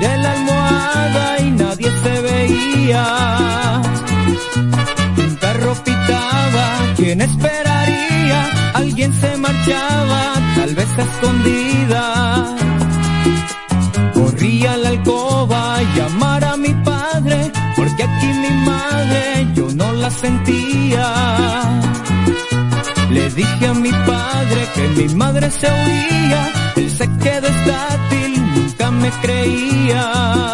Miré la almohada y nadie se veía. Un carro pitaba, ¿quién esperaría? Alguien se marchaba, tal vez a escondidas. Corrí a la alcoba a llamar a mi padre, porque aquí mi madre yo no la sentía. Le dije a mi padre que mi madre se huía, él se quedó estátil, nunca me creía.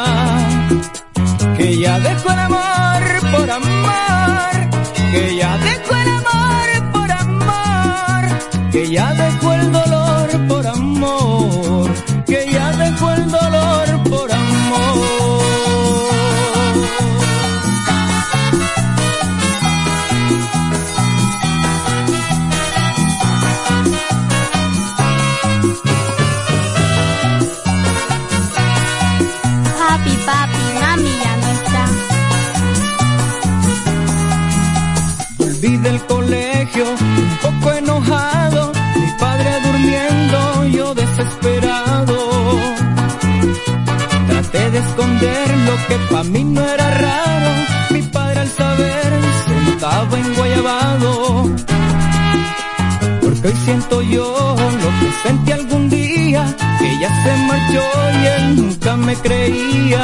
Que ya dejó el amor por amor, que ya dejó el amor por amor, que ya dejó el dolor por amor, que ya dejó el dolor por amor. Papi, mami ya no está. Volví del colegio un poco enojado, mi padre durmiendo, yo desesperado. Traté de esconder lo que pa' mí no era raro, mi padre al saber sentado enguayabado. Porque hoy siento yo lo que sentí algún día, que ella se marchó y él nunca me creía.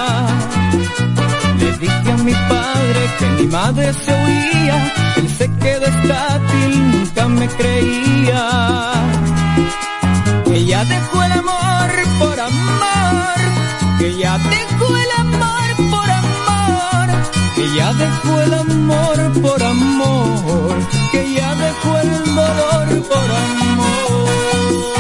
Le dije a mi padre que mi madre se huía, él se quedó estátil, nunca me creía. Que ya dejó el amor por amor, que ya dejó el amor por amor, que ya dejó el amor por amor, que ya dejó el dolor por amor.